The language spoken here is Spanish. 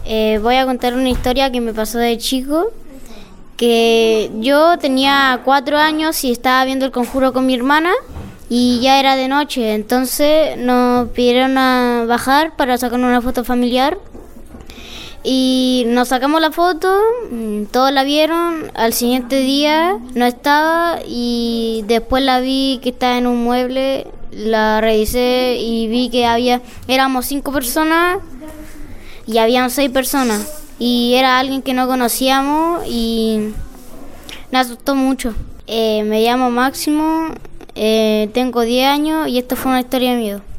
Voy a contar una historia que me pasó de chico, que yo tenía 4 años y estaba viendo El Conjuro con mi hermana y ya era de noche, entonces nos pidieron a bajar para sacar una foto familiar y nos sacamos la foto, todos la vieron, al siguiente día no estaba y después la vi que estaba en un mueble, la revisé y vi que éramos 5 personas y habían 6 personas y era alguien que no conocíamos y me asustó mucho. Me llamo Máximo, tengo 10 años y esto fue una historia de miedo.